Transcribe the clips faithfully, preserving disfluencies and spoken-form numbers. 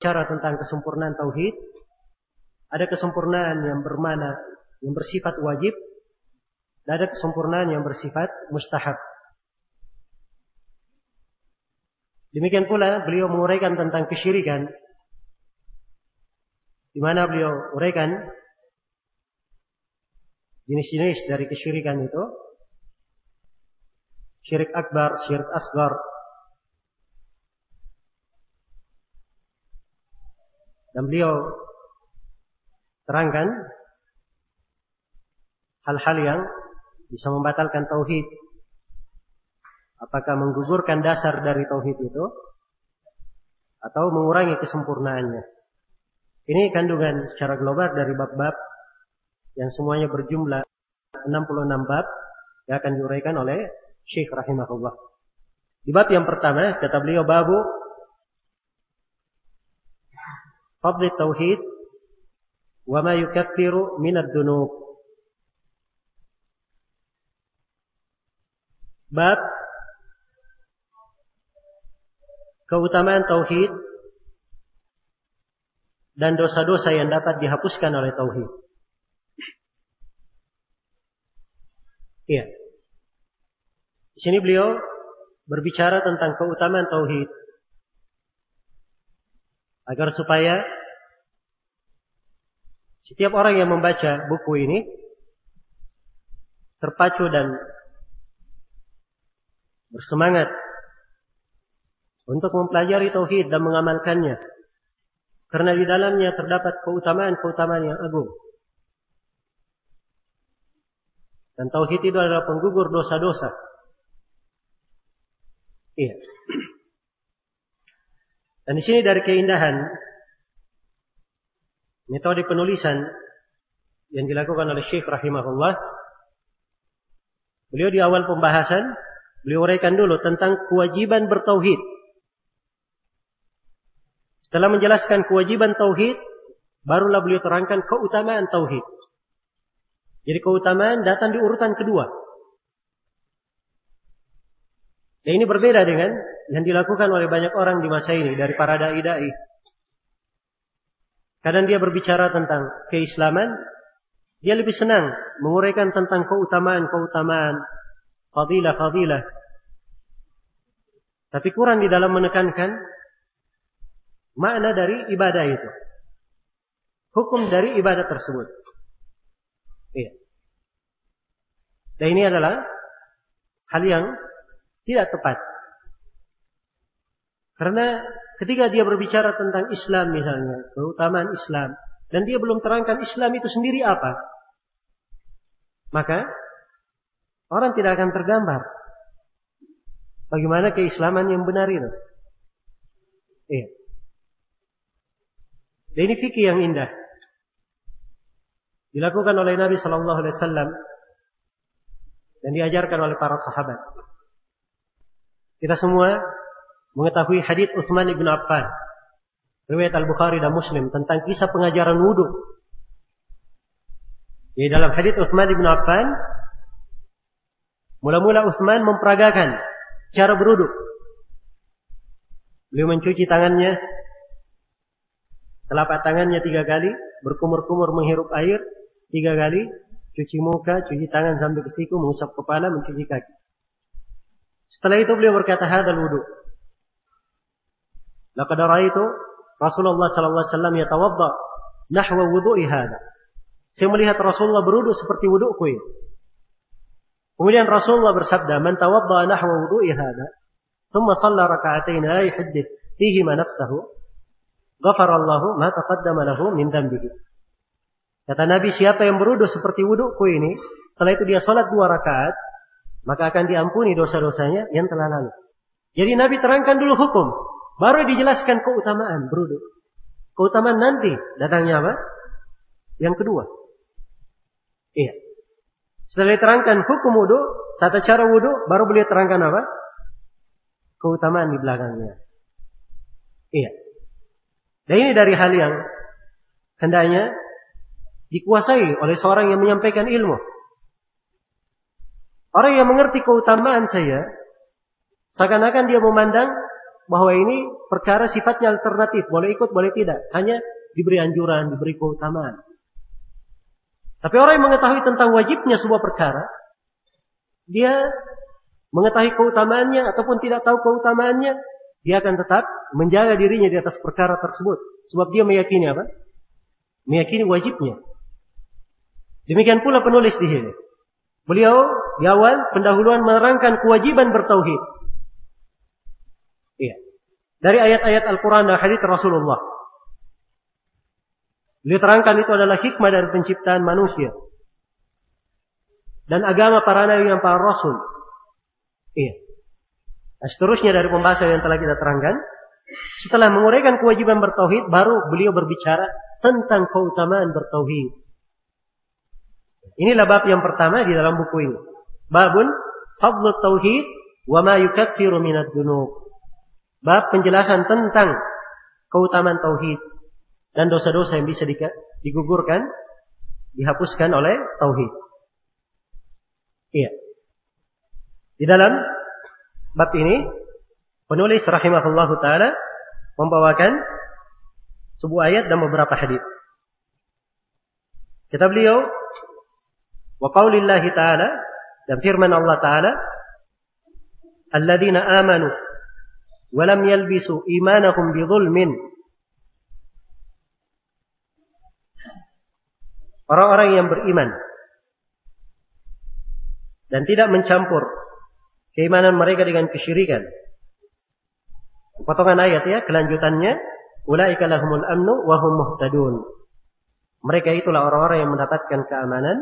berbicara tentang kesempurnaan tauhid, ada kesempurnaan yang bermana, yang bersifat wajib, dan ada kesempurnaan yang bersifat mustahab. Demikian pula beliau menguraikan tentang kesyirikan, di mana beliau uraikan jenis-jenis dari kesyirikan itu, syirik akbar, syirik asgar. Dan beliau terangkan hal-hal yang bisa membatalkan tauhid. Apakah menggugurkan dasar dari tauhid itu atau mengurangi kesempurnaannya. Ini kandungan secara global dari bab-bab yang semuanya berjumlah enam puluh enam bab yang akan diuraikan oleh Syekh rahimahullah. Di bab yang pertama kata beliau babu fadl tauhid wa ma yukaffiru min ad-dunub. Bab keutamaan tauhid dan dosa-dosa yang dapat dihapuskan oleh tauhid. Iya. Di sini beliau berbicara tentang keutamaan tauhid agar supaya setiap orang yang membaca buku ini terpacu dan bersemangat untuk mempelajari tauhid dan mengamalkannya. Karena di dalamnya terdapat keutamaan-keutamaan yang agung. Dan tauhid itu adalah penggugur dosa-dosa. Iya. Dan di sini dari keindahan metode penulisan yang dilakukan oleh Syekh rahimahullah, beliau di awal pembahasan beliau uraikan dulu tentang kewajiban bertauhid. Setelah menjelaskan kewajiban tauhid, barulah beliau terangkan keutamaan tauhid. Jadi keutamaan datang di urutan kedua. Dan ini berbeda dengan yang dilakukan oleh banyak orang di masa ini dari para dai-dai. Kadang dia berbicara tentang keislaman, dia lebih senang menguraikan tentang keutamaan-keutamaan, fadilah-fadilah. Tapi kurang di dalam menekankan makna dari ibadah itu. Hukum dari ibadah tersebut. Iya. Dan ini adalah hal yang tidak tepat. Karena ketika dia berbicara tentang Islam misalnya, keutamaan Islam, dan dia belum terangkan Islam itu sendiri apa, maka orang tidak akan tergambar bagaimana keislaman yang benar itu. Iya. Dan ini fikih yang indah. Dilakukan oleh Nabi Sallallahu Alaihi Wasallam dan diajarkan oleh para sahabat. Kita semua mengetahui hadits Utsman ibn Affan, riwayat Al-Bukhari dan Muslim tentang kisah pengajaran wudu. Di dalam hadits Utsman ibn Affan, mula-mula Utsman memperagakan cara berwudu. Beliau mencuci tangannya, telapak tangannya tiga kali, berkumur-kumur menghirup air tiga kali, cuci muka, cuci tangan sampai ke siku, mengusap kepala, mencuci kaki. Setelah itu beliau berkata, "Hadzal wudu." Laqad ra'aitu Rasulullah sallallahu alaihi wasallam yatawadda nahwa wudu'i hadza. Saya melihat Rasulullah berwudu seperti wuduku ini. Kemudian Rasulullah bersabda, "Man tawadda nahwa wudu'i hadza, thumma shalla rak'atain la yuhaddith fihi ma nafsuhu, ghafarallahu ma taqaddama lahu min dhanbihi." Kata Nabi, siapa yang berwudu seperti wuduku ini, setelah itu dia salat dua rakaat, maka akan diampuni dosa-dosanya yang telah lalu. Jadi Nabi terangkan dulu hukum, baru dijelaskan keutamaan berwudu. Keutamaan nanti datangnya apa? Yang kedua. Iya. Setelah diterangkan hukum wudu, tata cara wudu, baru beliau terangkan apa? Keutamaan di belakangnya. Iya. Dan ini dari hal yang hendaknya dikuasai oleh seorang yang menyampaikan ilmu. Orang yang mengerti keutamaan saya, seakan-akan dia memandang bahwa ini perkara sifatnya alternatif, boleh ikut, boleh tidak. Hanya diberi anjuran, diberi keutamaan. Tapi orang yang mengetahui tentang wajibnya sebuah perkara, dia mengetahui keutamaannya ataupun tidak tahu keutamaannya, dia akan tetap menjaga dirinya di atas perkara tersebut. Sebab dia meyakini apa? Meyakini wajibnya. Demikian pula penulis di sini. Beliau di awal pendahuluan menerangkan kewajiban bertauhid. Iya. Dari ayat-ayat Al-Quran dan hadits Rasulullah. Beliau terangkan itu adalah hikmah dari penciptaan manusia. Dan agama para nabi dan para rasul. Iya. Nah, seterusnya dari pembahasan yang telah kita terangkan. Setelah menguraikan kewajiban bertauhid, baru beliau berbicara tentang keutamaan bertauhid. Inilah bab yang pertama di dalam buku ini. Babun fadlul tauhid wa ma yukaffiru minad dzunub. Bab penjelasan tentang keutamaan tauhid dan dosa-dosa yang bisa digugurkan, dihapuskan oleh tauhid. Iya. Di dalam bab ini penulis rahimahullahu taala membawakan sebuah ayat dan beberapa hadis. Kata beliau, wa qaulillahi ta'ala, dan firman Allah Ta'ala, alladzina amanu wa lam yalbisu imanahum bidzulmin. Orang-orang yang beriman dan tidak mencampur keimanan mereka dengan kesyirikan. Potongan ayat ya, kelanjutannya, ulaika lahumul amnu wa hum muhtadun. Mereka itulah orang-orang yang mendapatkan keamanan.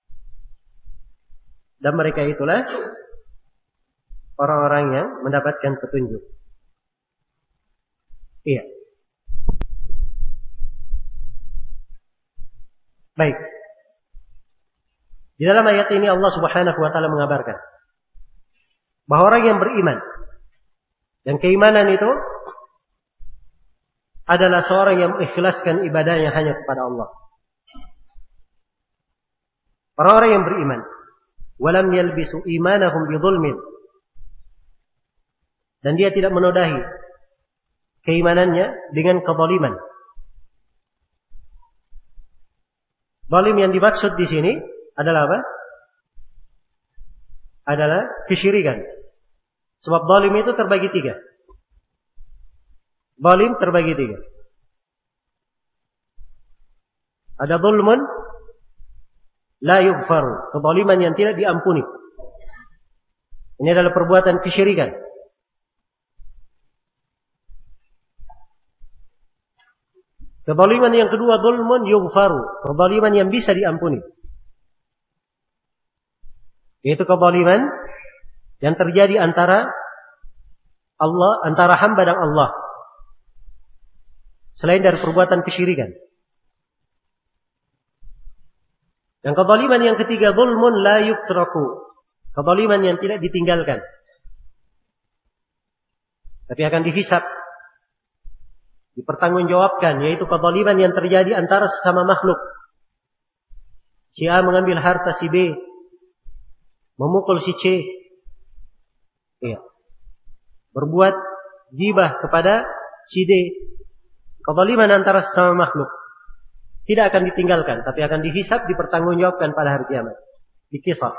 Dan mereka itulah orang-orang yang mendapatkan petunjuk. Iya. Baik. Di dalam ayat ini Allah Subhanahu wa taala mengabarkan bahwa orang yang beriman, dan keimanan itu adalah seorang yang mengikhlaskan ibadahnya hanya kepada Allah. Orang-orang yang beriman walam yalbisu imanahum bidzulmin, dan dia tidak menodai keimanannya dengan kezaliman. Zalim yang dimaksud di sini adalah apa? Adalah kesyirikan. Sebab zalim itu terbagi tiga. Zalim terbagi tiga. Ada zulmun la yughfaru, kezaliman yang tidak diampuni. Ini adalah perbuatan kesyirikan. Kezaliman yang kedua, zulmun yughfaru, kezaliman yang bisa diampuni. Yaitu kezaliman yang terjadi antara Allah, antara hamba dan Allah, selain dari perbuatan kesyirikan. Dan kezaliman yang ketiga, zulmun la yutraku, kezaliman yang tidak ditinggalkan, tapi akan dihisab, dipertanggungjawabkan, yaitu kezaliman yang terjadi antara sesama makhluk. Si A mengambil harta si B, memukul si C, ya, berbuat gibah kepada si D. Kezaliman antara sesama makhluk tidak akan ditinggalkan, tapi akan dihisab, dipertanggungjawabkan pada hari kiamat, dikisah.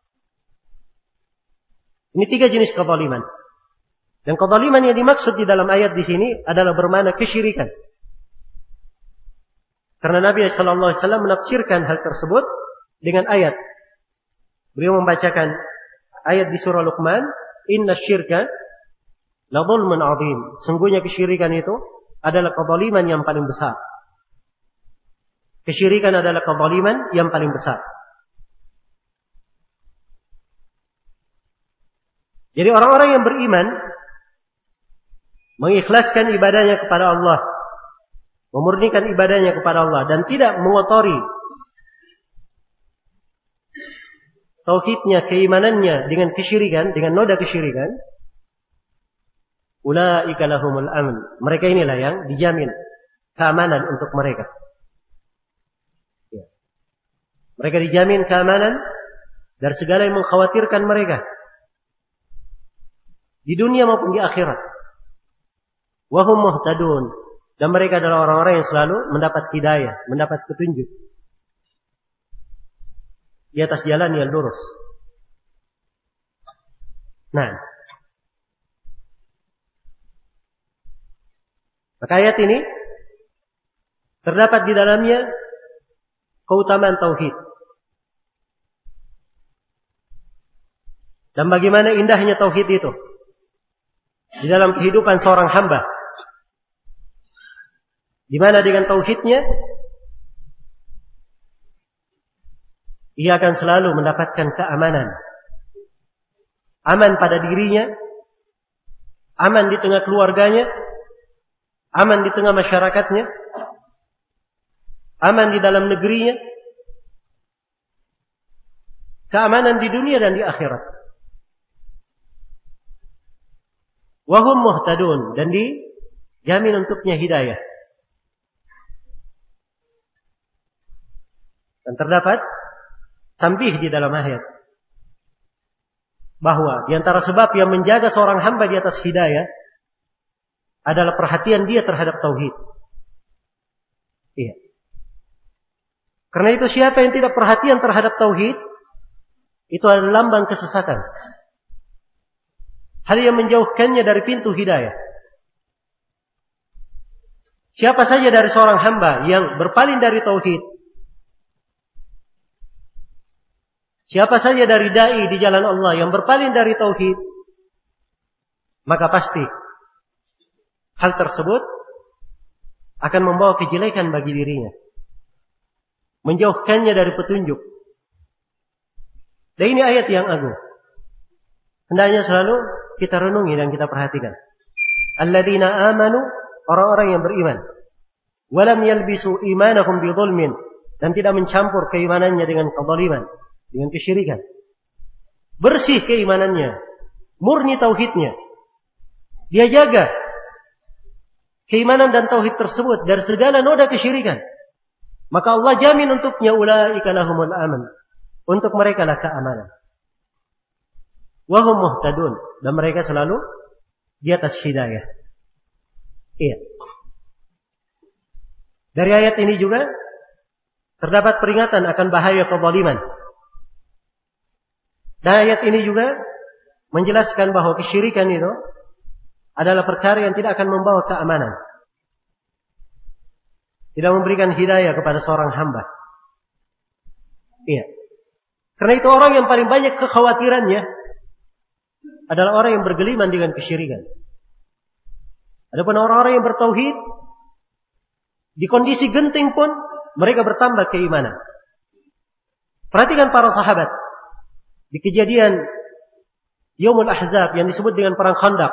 Ini tiga jenis kezaliman. Dan kezaliman yang dimaksud di dalam ayat di sini adalah bermakna kesyirikan. Karena Nabi shallallahu alaihi wasallam menafsirkan hal tersebut dengan ayat. Beliau membacakan ayat di surah Luqman, inna syirka la zulmun azim. Sungguhnya kesyirikan itu adalah kezaliman yang paling besar. Kesyirikan adalah kezaliman yang paling besar. Jadi orang-orang yang beriman mengikhlaskan ibadahnya kepada Allah, memurnikan ibadahnya kepada Allah, dan tidak mengotori tauhidnya, keimanannya dengan kesyirikan, dengan noda kesyirikan, ulaika lahumul amn. Mereka inilah yang dijamin keamanan untuk mereka. Mereka dijamin keamanan dari segala yang mengkhawatirkan mereka di dunia maupun di akhirat. wa hum muhtadun, dan mereka adalah orang-orang yang selalu mendapat hidayah, mendapat petunjuk di atas jalan yang lurus. Nah, maka ayat ini terdapat di dalamnya keutamaan tauhid. Dan bagaimana indahnya tauhid itu di dalam kehidupan seorang hamba. Di mana dengan tauhidnya ia akan selalu mendapatkan keamanan. Aman pada dirinya, aman di tengah keluarganya, aman di tengah masyarakatnya, aman di dalam negerinya, keamanan di dunia dan di akhirat. Wahum muhtadun, dan dijamin untuknya hidayah. Dan terdapat tambih di dalam ayat bahwa di antara sebab yang menjaga seorang hamba di atas hidayah adalah perhatian dia terhadap tauhid. Iya. Karena itu siapa yang tidak perhatian terhadap tauhid, itu adalah lambang kesesatan. Hal yang menjauhkannya dari pintu hidayah. Siapa saja dari seorang hamba yang berpaling dari tauhid, siapa saja dari dai di jalan Allah yang berpaling dari tauhid, maka pasti hal tersebut akan membawa kejelekan bagi dirinya, menjauhkannya dari petunjuk. Dan ini ayat yang agung. Hendaknya selalu kita renungi dan kita perhatikan. Alladzina amanu, orang-orang yang beriman. Walam yalbisu imanahum bidzulmin, dan tidak mencampur keimanannya dengan kezaliman, dengan kesyirikan. Bersih keimanannya, murni tauhidnya. Dia jaga keimanan dan tauhid tersebut dari segala noda kesyirikan. Maka Allah jamin untuknya ulaika lahumul aman. Untuk mereka lah keamanan. Wahum muhtadun, dan mereka selalu di atas hidayah. Iya. Dari ayat ini juga terdapat peringatan akan bahaya kezaliman. Dan ayat ini juga menjelaskan bahwa kesyirikan itu adalah perkara yang tidak akan membawa keamanan. Tidak memberikan hidayah kepada seorang hamba. Iya. Karena itu orang yang paling banyak kekhawatirannya adalah orang yang bergeliman dengan kesyirikan. Adapun orang-orang yang bertauhid, di kondisi genting pun mereka bertambah keimanan. Perhatikan para sahabat di kejadian Yaumul Ahzab yang disebut dengan perang Khandaq.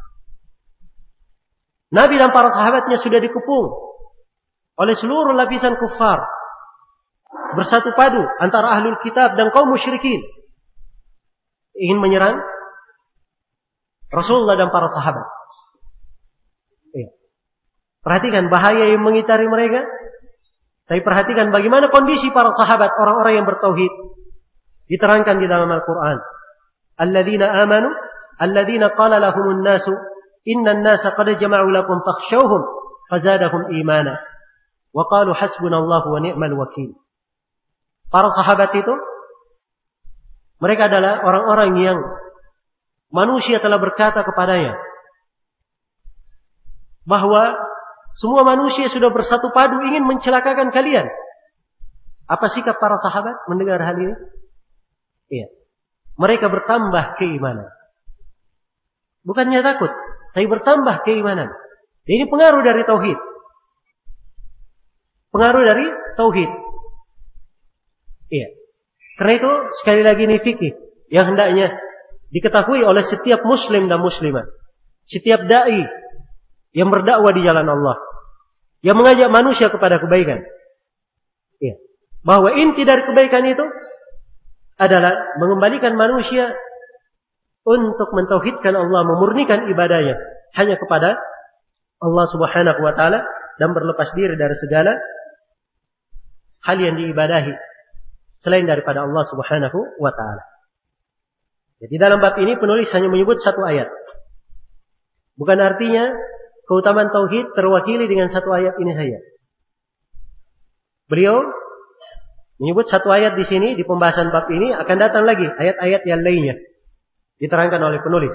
Nabi dan para sahabatnya sudah dikepung oleh seluruh lapisan kuffar, bersatu padu antara ahlul kitab dan kaum musyrikin, ingin menyerang Rasulullah dan para sahabat. Ya. Perhatikan bahaya yang mengitari mereka. Tapi perhatikan bagaimana kondisi para sahabat, orang-orang yang bertauhid. Diterangkan di dalam Al-Quran. Alladzina amanu, alladzina qala lahumun nasu, inna nasa qad jama'u lakum fakhshawhum, fazadahum imana. Wa qalu hasbunallahu wa ni'mal wakil. Para sahabat itu, mereka adalah orang-orang yang manusia telah berkata kepadanya bahwa semua manusia sudah bersatu padu ingin mencelakakan kalian. Apa sikap para sahabat mendengar hal ini? Iya. Mereka bertambah keimanan. Bukannya takut, tapi bertambah keimanan. Dan ini pengaruh dari tauhid. Pengaruh dari tauhid. Iya. Karena itu sekali lagi ini fikih yang hendaknya diketahui oleh setiap muslim dan muslimah. Setiap da'i yang berdakwah di jalan Allah. Yang mengajak manusia kepada kebaikan. Ya. Bahwa inti dari kebaikan itu adalah mengembalikan manusia untuk mentauhidkan Allah, memurnikan ibadahnya hanya kepada Allah Subhanahu wa taala dan berlepas diri dari segala hal yang diibadahi selain daripada Allah Subhanahu wa taala. Jadi dalam bab ini penulis hanya menyebut satu ayat. Bukan artinya keutamaan tauhid terwakili dengan satu ayat ini saja. Beliau menyebut satu ayat di sini, di pembahasan bab ini akan datang lagi ayat-ayat yang lainnya diterangkan oleh penulis.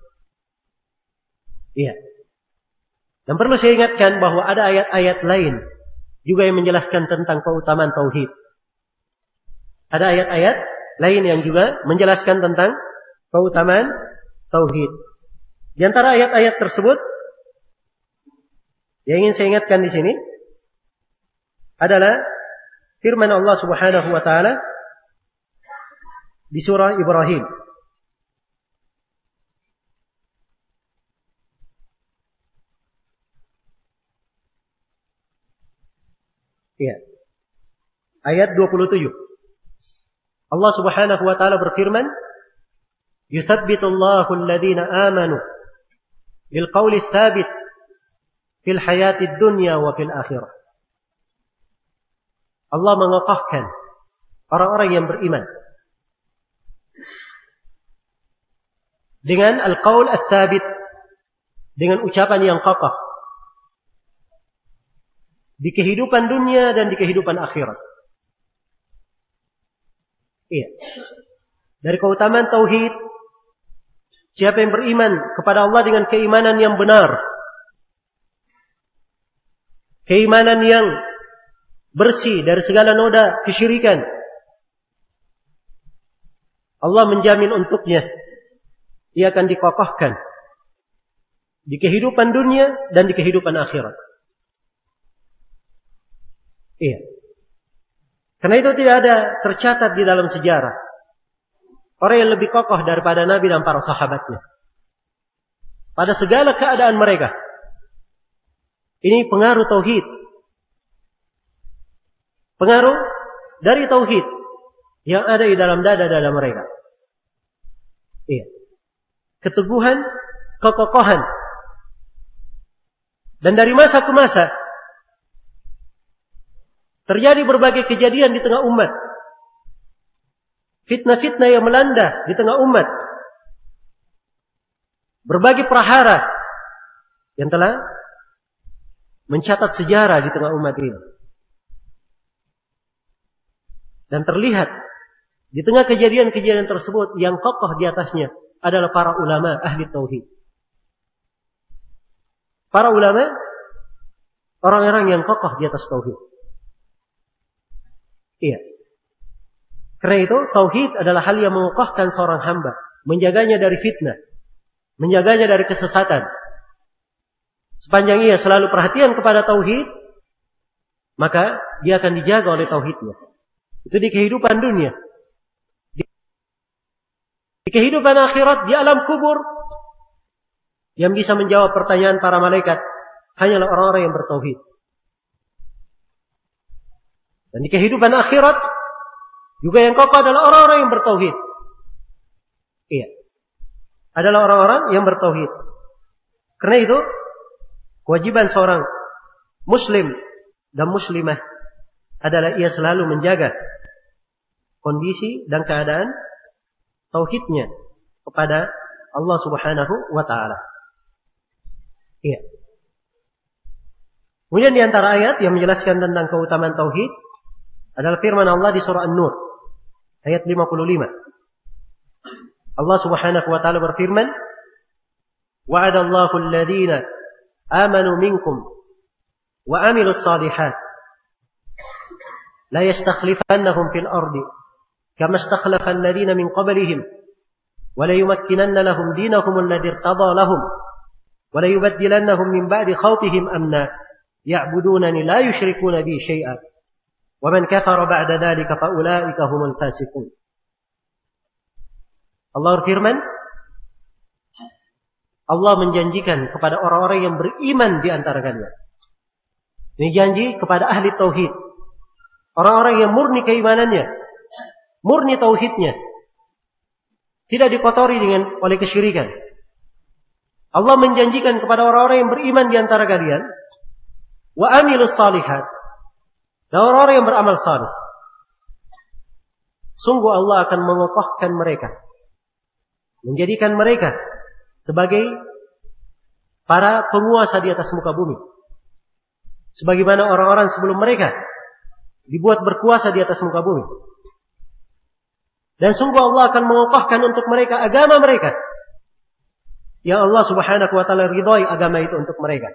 Iya. Dan perlu saya ingatkan bahwa ada ayat-ayat lain juga yang menjelaskan tentang keutamaan tauhid. Ada ayat-ayat lain yang juga menjelaskan tentang keutamaan tauhid. Di antara ayat-ayat tersebut yang ingin saya ingatkan di sini adalah firman Allah Subhanahu wa taala di surah Ibrahim. Ya. Ayat dua puluh tujuh. Allah Subhanahu wa taala berfirman, "Yuthabbitullahu alladhina amanu bil qawli tsabit fil hayatid dunya wa fil akhirah." Allah mengokohkan orang-orang yang beriman dengan al-qaul ats-tsabit, dengan ucapan yang kokoh di kehidupan dunia dan di kehidupan akhirat. Iya. Dari keutamaan tauhid, siapa yang beriman kepada Allah dengan keimanan yang benar, keimanan yang bersih dari segala noda kesyirikan, Allah menjamin untuknya ia akan dikokohkan di kehidupan dunia dan di kehidupan akhirat. Iya. Karena itu tidak ada tercatat di dalam sejarah orang yang lebih kokoh daripada Nabi dan para sahabatnya pada segala keadaan mereka. Ini pengaruh tauhid. Pengaruh dari tauhid yang ada di dalam dada-dada mereka. Iya. Keteguhan, kekokohan. Dan dari masa ke masa terjadi berbagai kejadian di tengah umat. Fitnah-fitnah yang melanda di tengah umat. Berbagai prahara yang telah mencatat sejarah di tengah umat ini. Dan terlihat di tengah kejadian-kejadian tersebut yang kokoh di atasnya adalah para ulama ahli tauhid. Para ulama, orang-orang yang kokoh di atas tauhid. Iya. Karena itu tauhid adalah hal yang mengokohkan seorang hamba, menjaganya dari fitnah, menjaganya dari kesesatan. Sepanjang ia selalu perhatian kepada tauhid, maka dia akan dijaga oleh tauhidnya. Itu di kehidupan dunia. Di kehidupan akhirat, di alam kubur, yang bisa menjawab pertanyaan para malaikat hanyalah orang-orang yang bertauhid. Dan di kehidupan akhirat juga yang kokoh adalah orang-orang yang bertauhid. Iya. Adalah orang-orang yang bertauhid. Karena itu kewajiban seorang muslim dan muslimah adalah ia selalu menjaga kondisi dan keadaan tauhidnya kepada Allah Subhanahu wa taala. Iya. Kemudian di antara ayat yang menjelaskan tentang keutamaan tauhid adalah firman Allah di surah An-Nur ayat lima puluh lima. Allah Subhanahu wa taala berfirman, "Wa'adallahu alladhina amanu minkum wa 'amilus shalihat la yastakhlifannahum fil ardi kama istakhlafa alladhina min qablihim wa la yumakkinanna lahum dinahum alladhi irtada lahum wa la yubaddilannahum min ba'di khawfihim amna ya'budunani la yushrikuna bi syai'an wa man kafara ba'da dhalika fa ulaika humul fasiqun." Allah berfirman, Allah menjanjikan kepada orang-orang yang beriman di antara kalian. Ini janji kepada ahli tauhid. Orang-orang yang murni keimanannya, murni tauhidnya, tidak dikotori dengan oleh kesyirikan. Allah menjanjikan kepada orang-orang yang beriman di antara kalian, wa amilus salihat, dan orang-orang yang beramal saleh. Sungguh Allah akan mengokohkan mereka, menjadikan mereka sebagai para penguasa di atas muka bumi. Sebagaimana orang-orang sebelum mereka dibuat berkuasa di atas muka bumi. Dan sungguh Allah akan mengokohkan untuk mereka agama mereka. Ya Allah subhanahu wa ta'ala ridhai agama itu untuk mereka.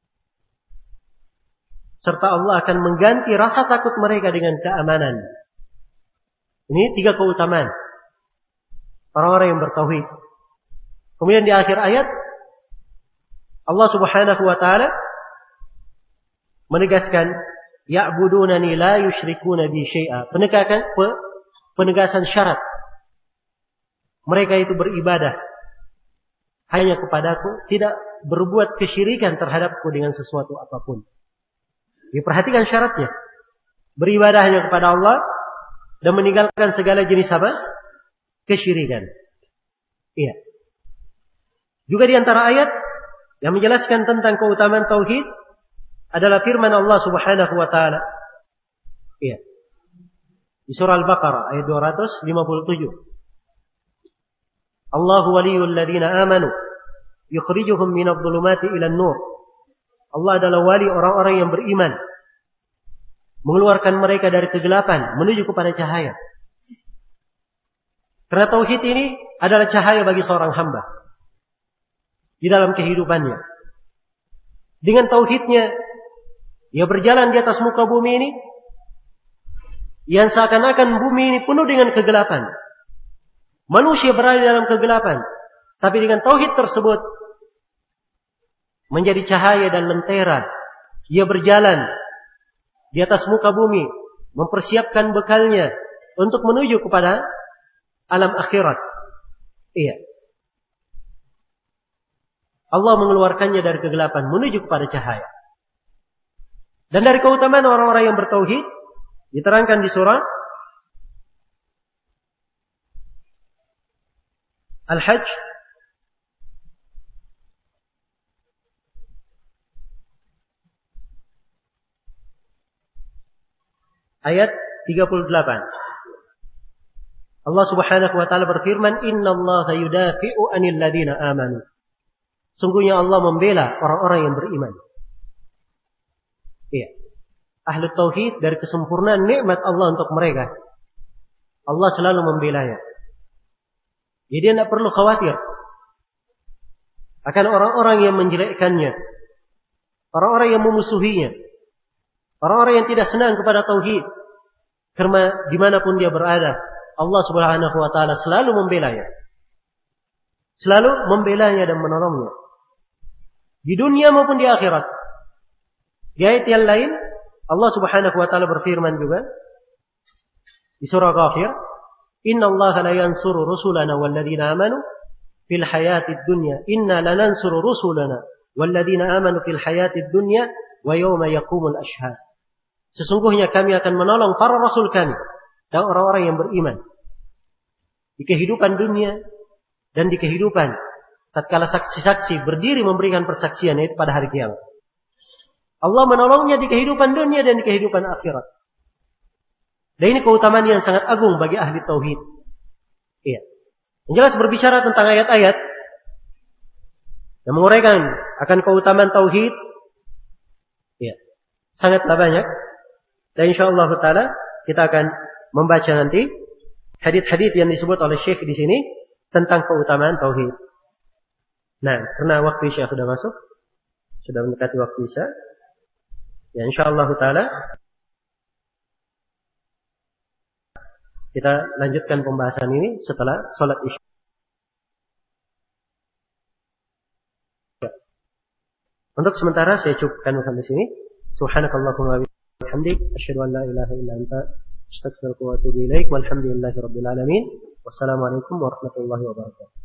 Serta Allah akan mengganti rasa takut mereka dengan keamanan. Ini tiga keutamaan orang-orang yang bertauhid. Kemudian di akhir ayat Allah subhanahu wa ta'ala menegaskan ya'budunani la yusyrikuna bi syai'a. Penegasan penegasan syarat. Mereka itu beribadah hanya kepadaku, tidak berbuat kesyirikan terhadapku dengan sesuatu apapun. Diperhatikan syaratnya. Beribadah hanya kepada Allah dan meninggalkan segala jenis apa? Kesyirikan. Iya. Juga di antara ayat yang menjelaskan tentang keutamaan tauhid adalah firman Allah Subhanahu wa taala. Iya. Di surah Al-Baqarah ayat dua ratus lima puluh tujuh. Allahu waliyul ladzina amanu yukhrijuhum minadh dhulumati ilan nur. Allah adalah wali orang-orang yang beriman, mengeluarkan mereka dari kegelapan menuju kepada cahaya. Karena tauhid ini adalah cahaya bagi seorang hamba di dalam kehidupannya. Dengan tauhidnya, ia berjalan di atas muka bumi ini, yang seakan-akan bumi ini penuh dengan kegelapan. Manusia berada dalam kegelapan, tapi dengan tauhid tersebut menjadi cahaya dan lentera. Ia berjalan di atas muka bumi, mempersiapkan bekalnya untuk menuju kepada alam akhirat. Iya. Allah mengeluarkannya dari kegelapan menuju kepada cahaya. Dan dari keutamaan orang-orang yang bertauhid diterangkan di surah Al-Hajj ayat tiga puluh delapan. Allah Subhanahu wa taala berfirman, "Innallaha yudafi'u 'anil ladzina amanu." Sungguhnya Allah membela orang-orang yang beriman. Iya. Ahli tauhid dari kesempurnaan nikmat Allah untuk mereka, Allah selalu membelanya. Jadi dia tidak perlu khawatir akan orang-orang yang menjelekkannya, orang-orang yang memusuhinya, orang-orang yang tidak senang kepada tauhid. Karena dimanapun dia berada, Allah Subhanahu wa taala selalu membelanya. Selalu membelanya dan menolongnya. Di dunia maupun di akhirat. Di ayat yang lain, Allah Subhanahu wa taala berfirman juga di surah Ghafir, "Inna Allah la yansuru rusulana walladzina amanu fil hayatid dunya. Inna lanansuru rusulana walladzina amanu fil hayatid dunya wa yawma yaqumul ashhad." Sesungguhnya kami akan menolong para rasul kami dan orang-orang yang beriman di kehidupan dunia dan di kehidupan tatkala saksi-saksi berdiri memberikan persaksian, yaitu pada hari kiamat. Allah menolongnya di kehidupan dunia dan di kehidupan akhirat. Dan ini keutamaan yang sangat agung bagi ahli tauhid. Iya. Yang jelas berbicara tentang ayat-ayat yang menguraikan akan keutamaan tauhid. Iya. Sangatlah banyak. Dan insyaallah taala kita akan membaca nanti hadits-hadits yang disebut oleh Syekh di sini tentang keutamaan tauhid. Nah, karena waktu Isya sudah masuk, sudah mendekati waktu Isya. Ya, insyaallah taala kita lanjutkan pembahasan ini setelah salat Isya. Untuk sementara saya cukupkan sampai sini. Subhanakallahumma wa bihamdik, asyhadu an la ilaha illa anta, astaghfiruka wa atubu ilaik. Walhamdulillahirabbil alamin. Wassalamualaikum warahmatullahi wabarakatuh.